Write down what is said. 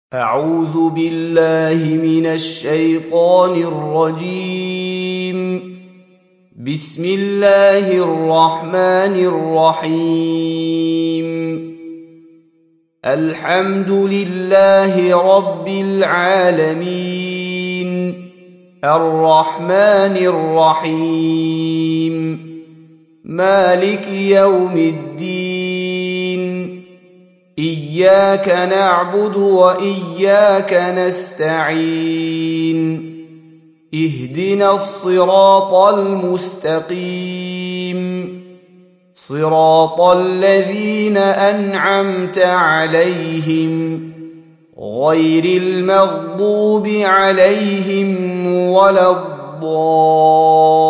أعوذ بالله من الشيطان الرجيم. بسم الله الرحمن الرحيم. الحمد لله رب العالمين، الرحمن الرحيم، مالك يوم الدين، إياك نعبد وإياك نستعين، اهدنا الصراط المستقيم، صراط الذين أنعمت عليهم غير المغضوب عليهم ولا الضالين.